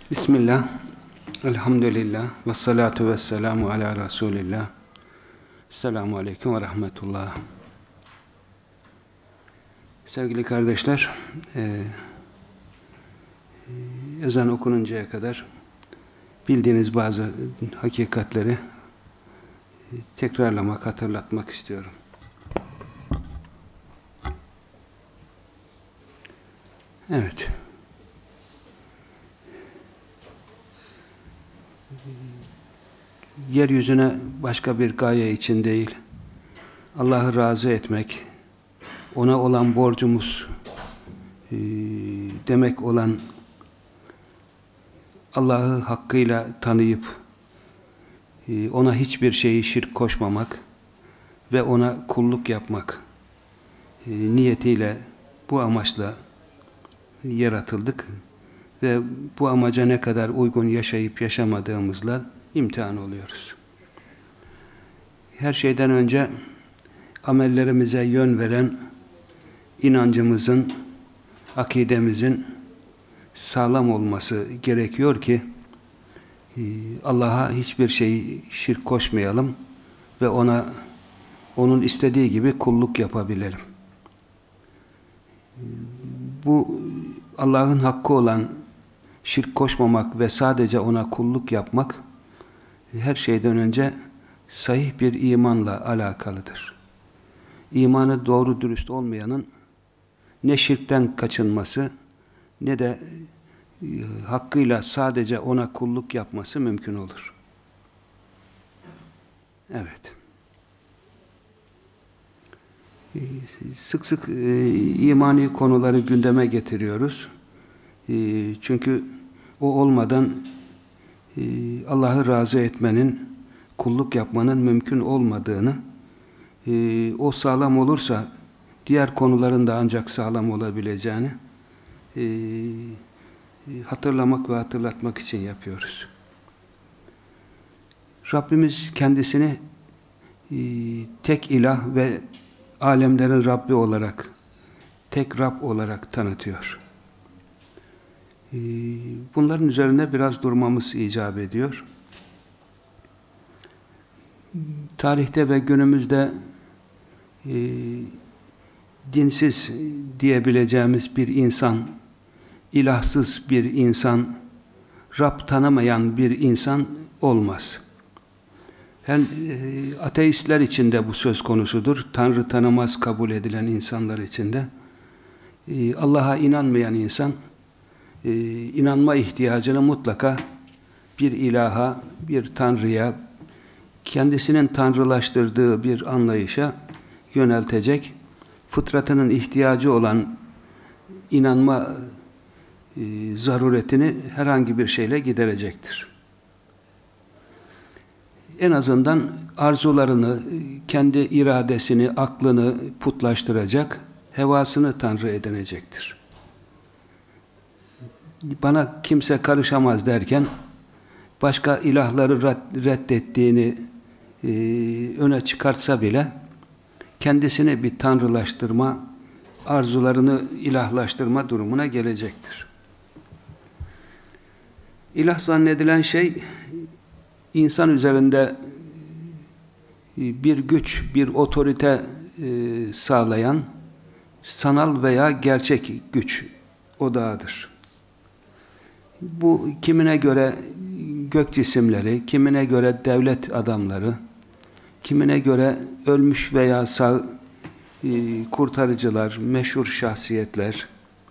Bismillah, elhamdülillah, ve salatu ve selamu ala Resulillah. Selamun aleyküm ve rahmetullah. Sevgili kardeşler, ezan okununcaya kadar bildiğiniz bazı hakikatleri tekrarlamak, hatırlatmak istiyorum. Evet. Yeryüzüne başka bir gaye için değil, Allah'ı razı etmek, ona olan borcumuz demek olan Allah'ı hakkıyla tanıyıp ona hiçbir şeyi şirk koşmamak ve ona kulluk yapmak niyetiyle, bu amaçla yaratıldık ve bu amaca ne kadar uygun yaşayıp yaşamadığımızla imtihan oluyoruz. Her şeyden önce amellerimize yön veren inancımızın, akidemizin sağlam olması gerekiyor ki Allah'a hiçbir şeyi şirk koşmayalım ve onun istediği gibi kulluk yapabilelim. Bu Allah'ın hakkı olan şirk koşmamak ve sadece ona kulluk yapmak her şeyden önce sahih bir imanla alakalıdır. İmanı doğru dürüst olmayanın ne şirkten kaçınması ne de hakkıyla sadece ona kulluk yapması mümkün olur. Evet. Sık sık imani konuları gündeme getiriyoruz. Çünkü o olmadan Allah'ı razı etmenin, kulluk yapmanın mümkün olmadığını, o sağlam olursa diğer konuların da ancak sağlam olabileceğini hatırlamak ve hatırlatmak için yapıyoruz. Rabbimiz kendisini tek ilah ve alemlerin Rabbi olarak, tek Rab olarak tanıtıyor. Bunların üzerinde biraz durmamız icap ediyor. Tarihte ve günümüzde dinsiz diyebileceğimiz bir insan, ilahsız bir insan, Rab tanımayan bir insan olmaz. Yani ateistler için de bu söz konusudur. Tanrı tanımaz kabul edilen insanlar için de. Allah'a inanmayan insan, inanma ihtiyacını mutlaka bir ilaha, bir tanrıya, kendisinin tanrılaştırdığı bir anlayışa yöneltecek, fıtratının ihtiyacı olan inanma zaruretini herhangi bir şeyle giderecektir. En azından arzularını, kendi iradesini, aklını putlaştıracak, hevasını tanrı edinecektir. Bana kimse karışamaz derken, başka ilahları reddettiğini öne çıkartsa bile, kendisini bir tanrılaştırma, arzularını ilahlaştırma durumuna gelecektir. İlah zannedilen şey, insan üzerinde bir güç, bir otorite sağlayan sanal veya gerçek güç odağıdır. Bu kimine göre gök cisimleri, kimine göre devlet adamları, kimine göre ölmüş veya sağ kurtarıcılar, meşhur şahsiyetler,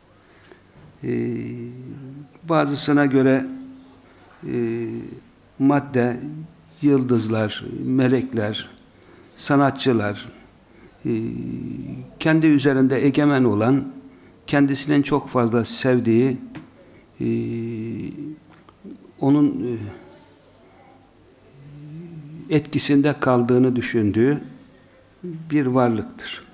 bazısına göre madde, yıldızlar, melekler, sanatçılar, kendi üzerinde egemen olan, kendisinin çok fazla sevdiği, onun etkisinde kaldığını düşündüğü bir varlıktır.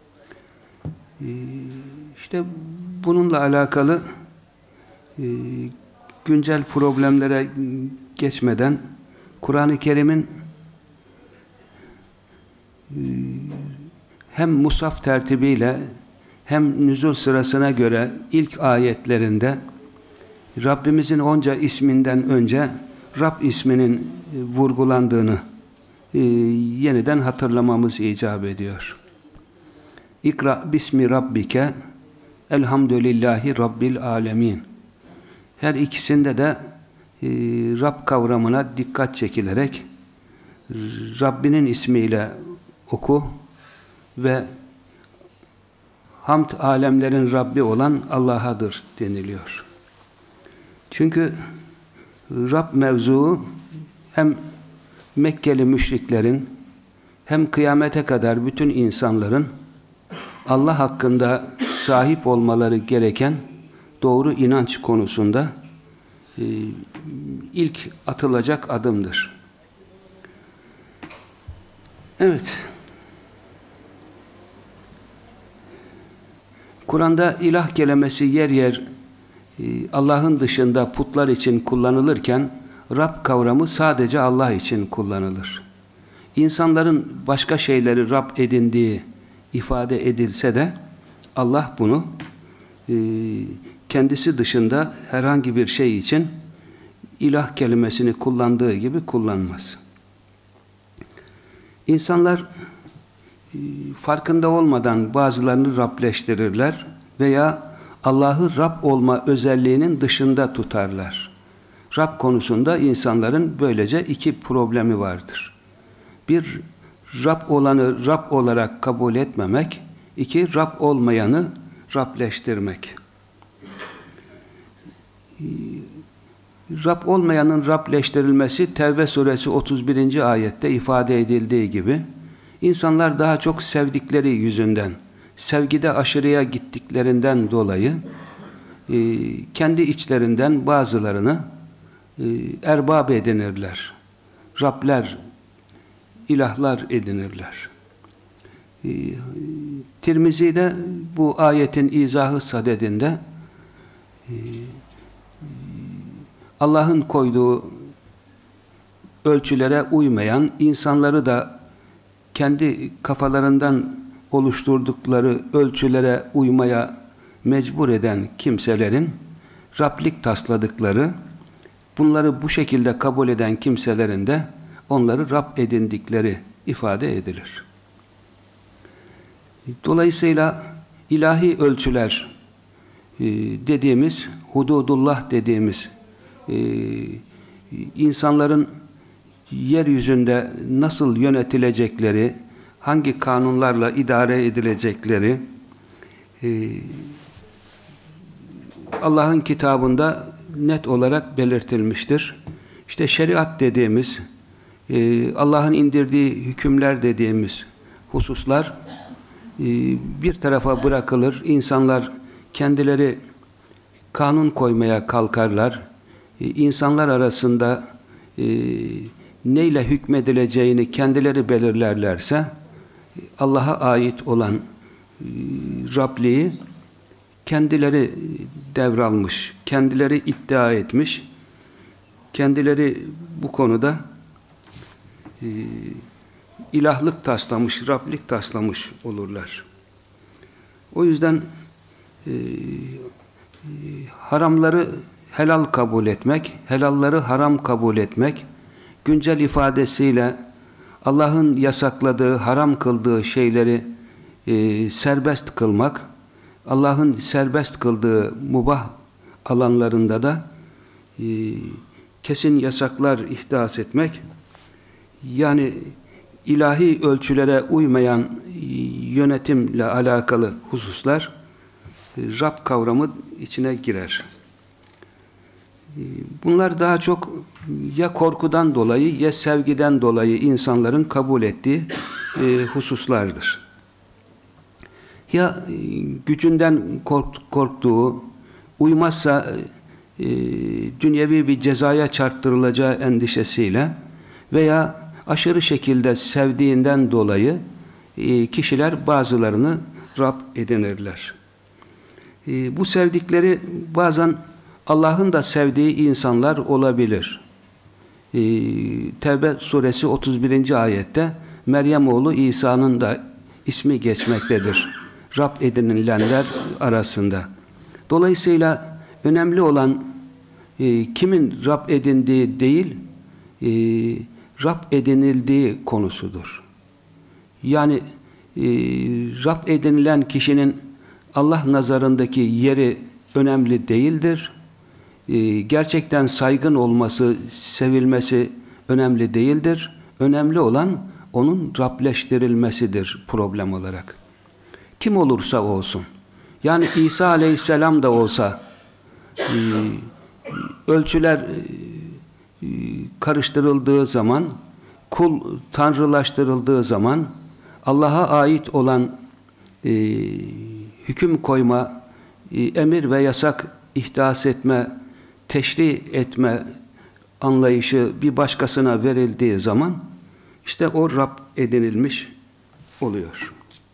İşte bununla alakalı güncel problemlere geçmeden Kur'an-ı Kerim'in hem musaf tertibiyle hem nüzul sırasına göre ilk ayetlerinde Rabbimizin onca isminden önce Rab isminin vurgulandığını yeniden hatırlamamız icap ediyor. İkra bismi rabbike elhamdülillahi rabbil alemin. Her ikisinde de Rab kavramına dikkat çekilerek Rabbinin ismiyle oku ve hamd alemlerin Rabbi olan Allah'adır deniliyor. Çünkü Rab mevzuu hem Mekkeli müşriklerin hem kıyamete kadar bütün insanların Allah hakkında sahip olmaları gereken doğru inanç konusunda ilk atılacak adımdır. Evet. Kur'an'da ilah kelimesi yer yer Allah'ın dışında putlar için kullanılırken Rab kavramı sadece Allah için kullanılır. İnsanların başka şeyleri Rab edindiği ifade edilse de Allah bunu kendisi dışında herhangi bir şey için ilah kelimesini kullandığı gibi kullanmaz. İnsanlar farkında olmadan bazılarını Rableştirirler veya Allah'ı Rab olma özelliğinin dışında tutarlar. Rab konusunda insanların böylece iki problemi vardır. Bir, Rab olanı Rab olarak kabul etmemek, iki, Rab olmayanı Rableştirmek. Rab olmayanın Rableştirilmesi Tevbe suresi 31. ayette ifade edildiği gibi insanlar daha çok sevdikleri yüzünden, sevgide aşırıya gittiklerinden dolayı kendi içlerinden bazılarını erbab edinirler. Rabler, ilahlar edinirler. Tirmizi'de bu ayetin izahı sadedinde Allah'ın koyduğu ölçülere uymayan, insanları da kendi kafalarından oluşturdukları ölçülere uymaya mecbur eden kimselerin Rablik tasladıkları, bunları bu şekilde kabul eden kimselerin de onları Rab edindikleri ifade edilir. Dolayısıyla ilahi ölçüler dediğimiz, hududullah dediğimiz insanların yeryüzünde nasıl yönetilecekleri, hangi kanunlarla idare edilecekleri Allah'ın kitabında net olarak belirtilmiştir. İşte şeriat dediğimiz, Allah'ın indirdiği hükümler dediğimiz hususlar bir tarafa bırakılır. İnsanlar kendileri kanun koymaya kalkarlar. İnsanlar arasında neyle hükmedileceğini kendileri belirlerlerse Allah'a ait olan Rabliği kendileri devralmış, kendileri iddia etmiş, kendileri bu konuda ilahlık taslamış, Rablik taslamış olurlar. O yüzden haramları helal kabul etmek, helalları haram kabul etmek, güncel ifadesiyle Allah'ın yasakladığı, haram kıldığı şeyleri serbest kılmak, Allah'ın serbest kıldığı mubah alanlarında da kesin yasaklar ihdas etmek, yani ilahi ölçülere uymayan yönetimle alakalı hususlar Rab kavramı içine girer. Bunlar daha çok ya korkudan dolayı ya sevgiden dolayı insanların kabul ettiği hususlardır. Ya gücünden korktuğu, uymazsa dünyevi bir cezaya çarptırılacağı endişesiyle veya aşırı şekilde sevdiğinden dolayı kişiler bazılarını Rab edinirler. Bu sevdikleri bazen Allah'ın da sevdiği insanlar olabilir. Tevbe suresi 31. ayette Meryem oğlu İsa'nın da ismi geçmektedir Rab edinilenler arasında. Dolayısıyla önemli olan kimin Rab edindiği değil, Rab edinildiği konusudur. Yani Rab edinilen kişinin Allah nazarındaki yeri önemli değildir. Gerçekten saygın olması, sevilmesi önemli değildir. Önemli olan onun Rableştirilmesidir problem olarak. Kim olursa olsun. Yani İsa Aleyhisselam da olsa ölçüler karıştırıldığı zaman, kul tanrılaştırıldığı zaman Allah'a ait olan hüküm koyma, emir ve yasak ihdas etme, teşri etme anlayışı bir başkasına verildiği zaman işte o Rab edinilmiş oluyor.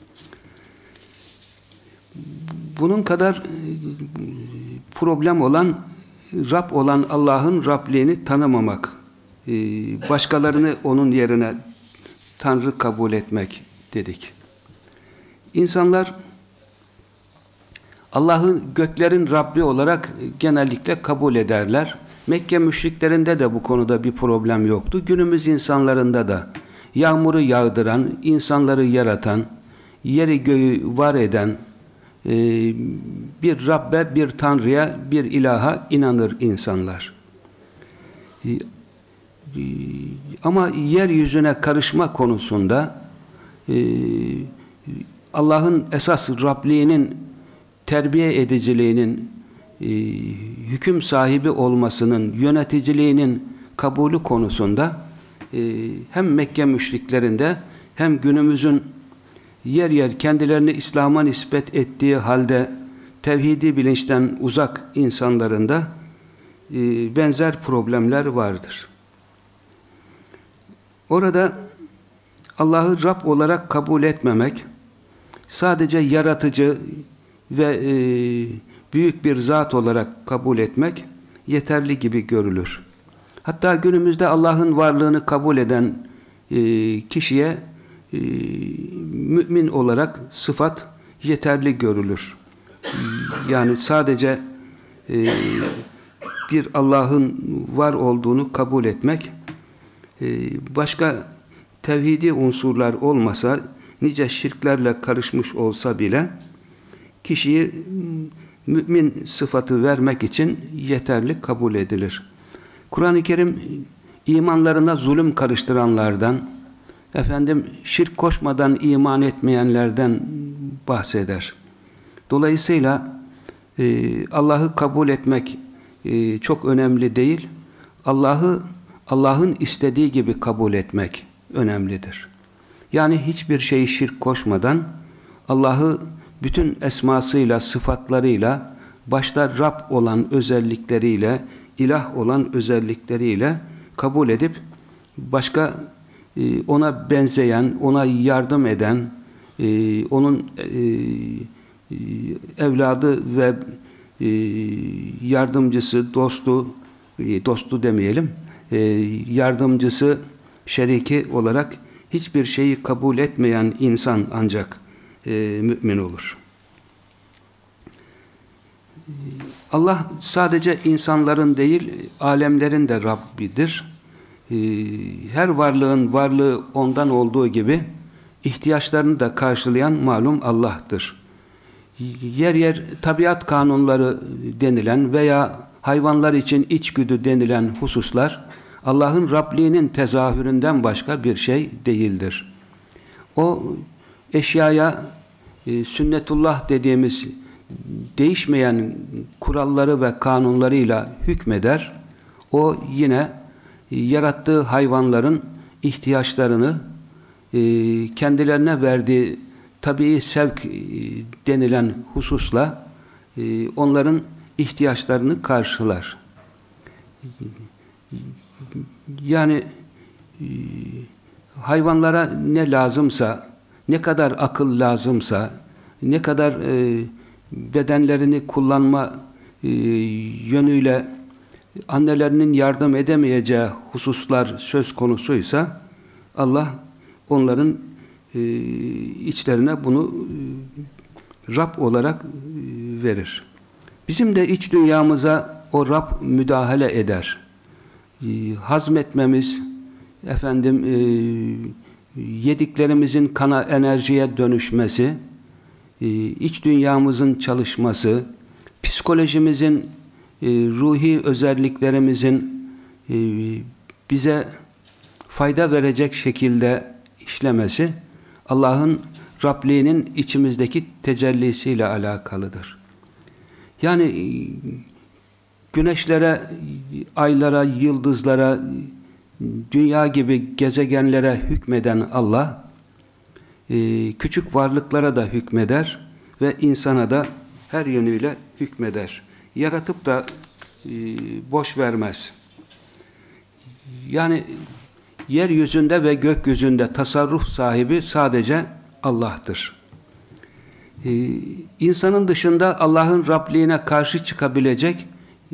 Bunun kadar problem olan Rab olan Allah'ın Rabliğini tanımamak, başkalarını onun yerine Tanrı kabul etmek dedik. İnsanlar Allah'ı göklerin Rabbi olarak genellikle kabul ederler. Mekke müşriklerinde de bu konuda bir problem yoktu. Günümüz insanlarında da yağmuru yağdıran, insanları yaratan, yeri göğü var eden bir Rabbe, bir Tanrı'ya, bir ilaha inanır insanlar. Ama yeryüzüne karışma konusunda Allah'ın esas Rabliğinin terbiye ediciliğinin, hüküm sahibi olmasının, yöneticiliğinin kabulü konusunda hem Mekke müşriklerinde hem günümüzün yer yer kendilerini İslam'a nispet ettiği halde tevhidi bilinçten uzak insanlarında benzer problemler vardır. Orada Allah'ı Rab olarak kabul etmemek, sadece yaratıcı ve büyük bir zat olarak kabul etmek yeterli gibi görülür. Hatta günümüzde Allah'ın varlığını kabul eden kişiye mümin olarak sıfat yeterli görülür. Yani sadece bir Allah'ın var olduğunu kabul etmek, başka tevhidi unsurlar olmasa, nice şirklerle karışmış olsa bile kişiyi mümin sıfatı vermek için yeterli kabul edilir. Kur'an-ı Kerim imanlarına zulüm karıştıranlardan, şirk koşmadan iman etmeyenlerden bahseder. Dolayısıyla Allah'ı kabul etmek çok önemli değil. Allah'ın istediği gibi kabul etmek önemlidir. Yani hiçbir şeyi şirk koşmadan Allah'ı bütün esmasıyla, sıfatlarıyla, başta Rab olan özellikleriyle, ilah olan özellikleriyle kabul edip başka ona benzeyen, ona yardım eden, onun evladı ve yardımcısı, dostu demeyelim, yardımcısı, şeriki olarak hiçbir şeyi kabul etmeyen insan ancak mümin olur. Allah sadece insanların değil, alemlerin de Rabbidir. Her varlığın varlığı ondan olduğu gibi ihtiyaçlarını da karşılayan malum Allah'tır. Yer yer tabiat kanunları denilen veya hayvanlar için içgüdü denilen hususlar Allah'ın Rabliğinin tezahüründen başka bir şey değildir. O eşyaya sünnetullah dediğimiz değişmeyen kuralları ve kanunlarıyla hükmeder. O yine yarattığı hayvanların ihtiyaçlarını kendilerine verdiği tabii sevk denilen hususla onların ihtiyaçlarını karşılar. Yani hayvanlara ne lazımsa, ne kadar akıl lazımsa, ne kadar bedenlerini kullanma yönüyle annelerinin yardım edemeyeceği hususlar söz konusuysa Allah onların içlerine bunu Rab olarak verir. Bizim de iç dünyamıza o Rab müdahale eder. Hazmetmemiz, yediklerimizin kana, enerjiye dönüşmesi, iç dünyamızın çalışması, psikolojimizin, ruhi özelliklerimizin bize fayda verecek şekilde işlemesi, Allah'ın Rabliğinin içimizdeki tecellisiyle alakalıdır. Yani güneşlere, aylara, yıldızlara, dünya gibi gezegenlere hükmeden Allah, küçük varlıklara da hükmeder ve insana da her yönüyle hükmeder. Yaratıp da boş vermez. Yani yeryüzünde ve gökyüzünde tasarruf sahibi sadece Allah'tır. İnsanın dışında Allah'ın Rabliğine karşı çıkabilecek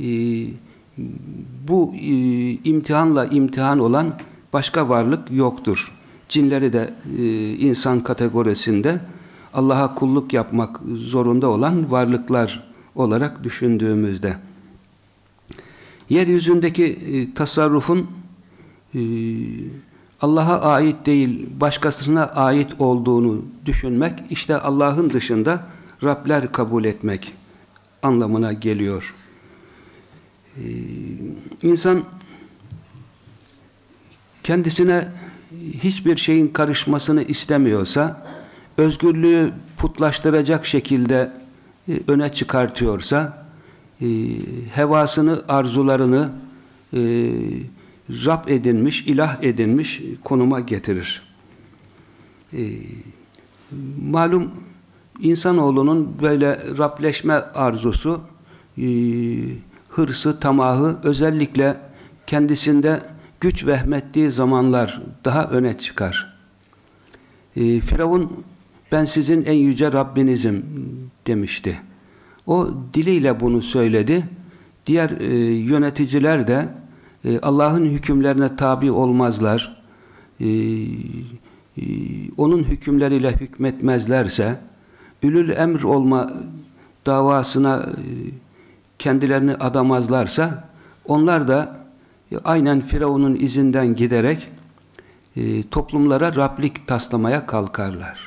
bu imtihanla imtihan olan başka varlık yoktur. Cinleri de insan kategorisinde Allah'a kulluk yapmak zorunda olan varlıklar olarak düşündüğümüzde. Yeryüzündeki tasarrufun Allah'a ait değil, başkasına ait olduğunu düşünmek, işte Allah'ın dışında Rabler kabul etmek anlamına geliyor. İnsan kendisine hiçbir şeyin karışmasını istemiyorsa, özgürlüğü putlaştıracak şekilde öne çıkartıyorsa, hevasını, arzularını Rab edinmiş, ilah edinmiş konuma getirir. Malum insanoğlunun böyle Rableşme arzusu, hırsı, tamahı özellikle kendisinde güç vehmettiği zamanlar daha öne çıkar. Firavun, ben sizin en yüce Rabbinizim demişti. O diliyle bunu söyledi. Diğer yöneticiler de Allah'ın hükümlerine tabi olmazlar, onun hükümleriyle hükmetmezlerse, ülül emr olma davasına kendilerini adamazlarsa, onlar da aynen Firavun'un izinden giderek toplumlara Rablik taslamaya kalkarlar.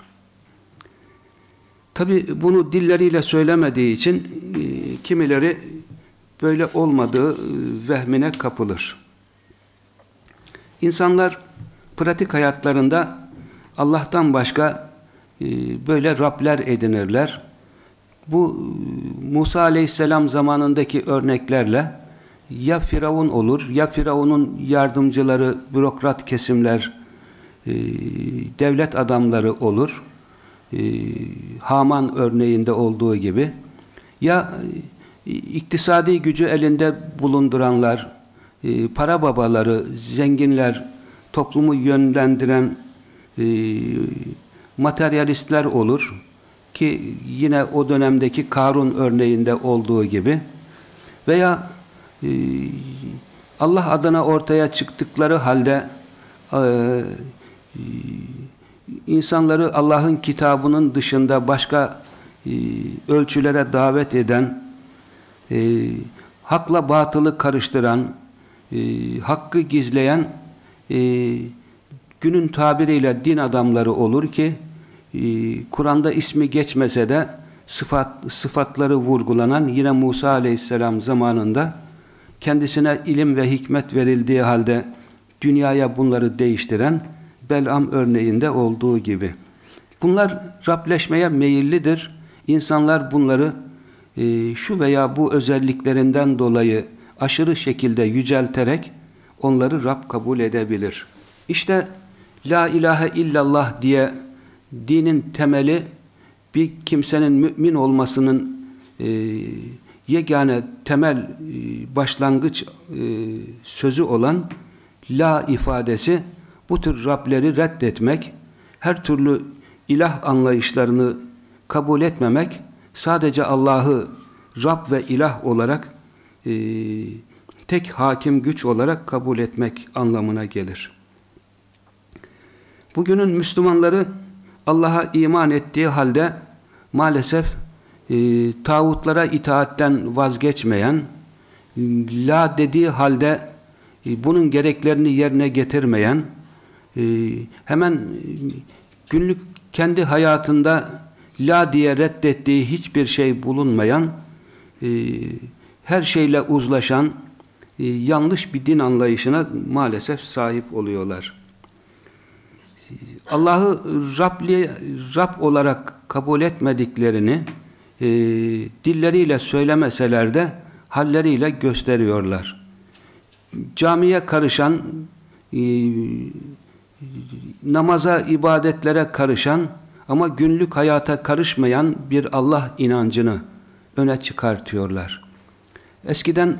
Tabi bunu dilleriyle söylemediği için kimileri böyle olmadığı vehmine kapılır. İnsanlar pratik hayatlarında Allah'tan başka böyle Rabler edinirler. Bu Musa Aleyhisselam zamanındaki örneklerle ya Firavun olur, ya Firavun'un yardımcıları, bürokrat kesimler, devlet adamları olur. Haman örneğinde olduğu gibi, ya iktisadi gücü elinde bulunduranlar, para babaları, zenginler, toplumu yönlendiren materyalistler olur ki yine o dönemdeki Karun örneğinde olduğu gibi, veya Allah adına ortaya çıktıkları halde insanları Allah'ın kitabının dışında başka ölçülere davet eden, hakla batılı karıştıran, hakkı gizleyen günün tabiriyle din adamları olur ki Kur'an'da ismi geçmese de sıfatları vurgulanan, yine Musa Aleyhisselam zamanında kendisine ilim ve hikmet verildiği halde dünyaya bunları değiştiren Bel'am örneğinde olduğu gibi. Bunlar Rableşmeye meyillidir. İnsanlar bunları şu veya bu özelliklerinden dolayı aşırı şekilde yücelterek onları Rab kabul edebilir. İşte La ilahe illallah diye dinin temeli, bir kimsenin mümin olmasının yegane temel başlangıç sözü olan La ifadesi, bu tür Rableri reddetmek, her türlü ilah anlayışlarını kabul etmemek, sadece Allah'ı Rab ve ilah olarak tek hakim güç olarak kabul etmek anlamına gelir. Bugünün Müslümanları Allah'a iman ettiği halde maalesef tağutlara itaatten vazgeçmeyen la dediği halde bunun gereklerini yerine getirmeyen, hemen günlük kendi hayatında la diye reddettiği hiçbir şey bulunmayan, her şeyle uzlaşan, yanlış bir din anlayışına maalesef sahip oluyorlar. Allah'ı Rab olarak kabul etmediklerini dilleriyle söylemeseler de halleriyle gösteriyorlar. Camiye karışan, namaza, ibadetlere karışan ama günlük hayata karışmayan bir Allah inancını öne çıkartıyorlar. Eskiden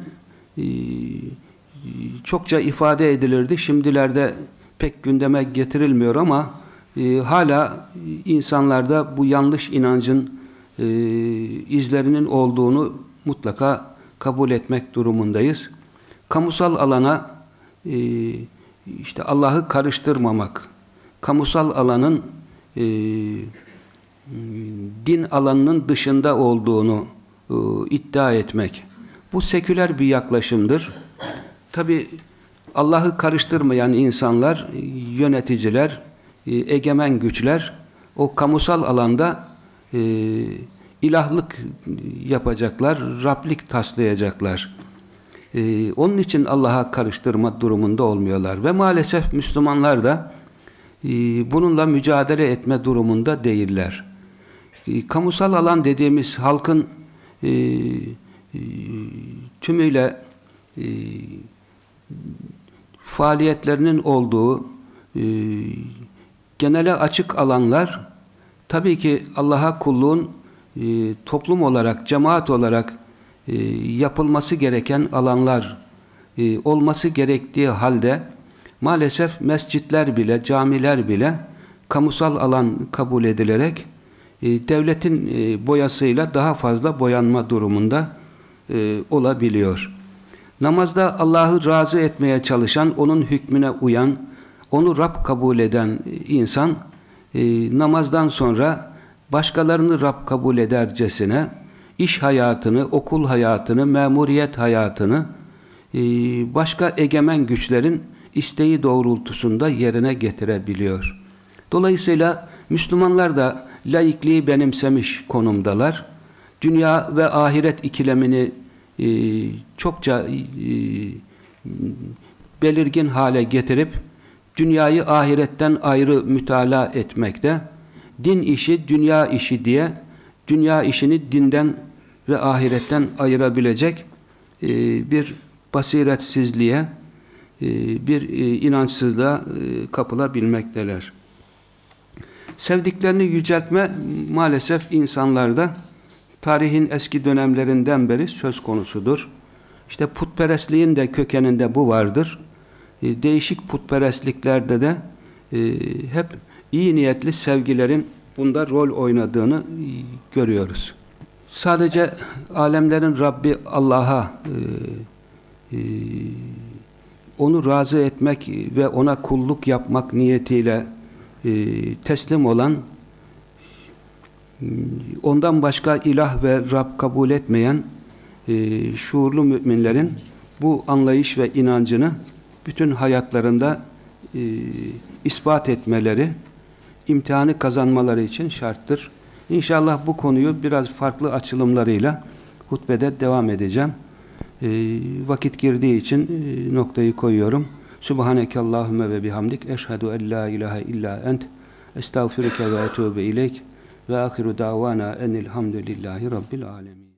çokça ifade edilirdi. Şimdilerde pek gündeme getirilmiyor ama hala insanlarda bu yanlış inancın izlerinin olduğunu mutlaka kabul etmek durumundayız. Kamusal alana işte Allah'ı karıştırmamak, kamusal alanın din alanının dışında olduğunu iddia etmek. Bu seküler bir yaklaşımdır. Tabi Allah'ı karıştırmayan insanlar, yöneticiler, egemen güçler o kamusal alanda ilahlık yapacaklar, Rablik taslayacaklar. Onun için Allah'a karıştırma durumunda olmuyorlar. Ve maalesef Müslümanlar da bununla mücadele etme durumunda değiller. Kamusal alan dediğimiz halkın tümüyle faaliyetlerinin olduğu genele açık alanlar tabii ki Allah'a kulluğun toplum olarak, cemaat olarak yapılması gereken alanlar olması gerektiği halde maalesef mescitler bile, camiler bile kamusal alan kabul edilerek devletin boyasıyla daha fazla boyanma durumunda olabiliyor. Namazda Allah'ı razı etmeye çalışan, onun hükmüne uyan, onu Rab kabul eden insan namazdan sonra başkalarını Rab kabul edercesine iş hayatını, okul hayatını, memuriyet hayatını başka egemen güçlerin isteği doğrultusunda yerine getirebiliyor. Dolayısıyla Müslümanlar da laikliği benimsemiş konumdalar. Dünya ve ahiret ikilemini çokça belirgin hale getirip dünyayı ahiretten ayrı mütalaa etmekte, din işi, dünya işi diye dünya işini dinden ve ahiretten ayırabilecek bir basiretsizliğe, bir inançsızlığa kapılabilmekteler. Sevdiklerini yüceltme maalesef insanlarda tarihin eski dönemlerinden beri söz konusudur. İşte putperestliğin de kökeninde bu vardır. Değişik putperestliklerde de hep iyi niyetli sevgilerin bunda rol oynadığını görüyoruz. Sadece alemlerin Rabbi Allah'a onu razı etmek ve ona kulluk yapmak niyetiyle teslim olan, ondan başka ilah ve Rab kabul etmeyen şuurlu müminlerin bu anlayış ve inancını bütün hayatlarında ispat etmeleri, imtihanı kazanmaları için şarttır. İnşallah bu konuyu biraz farklı açılımlarıyla hutbede devam edeceğim. Vakit girdiği için noktayı koyuyorum. Subhaneke Allahümme ve bihamdik. Eşhedü en la ilahe illa ent. Estağfirüke ve etûbü ileyk. Ve ahiru davana enilhamdülillahi rabbil alemin.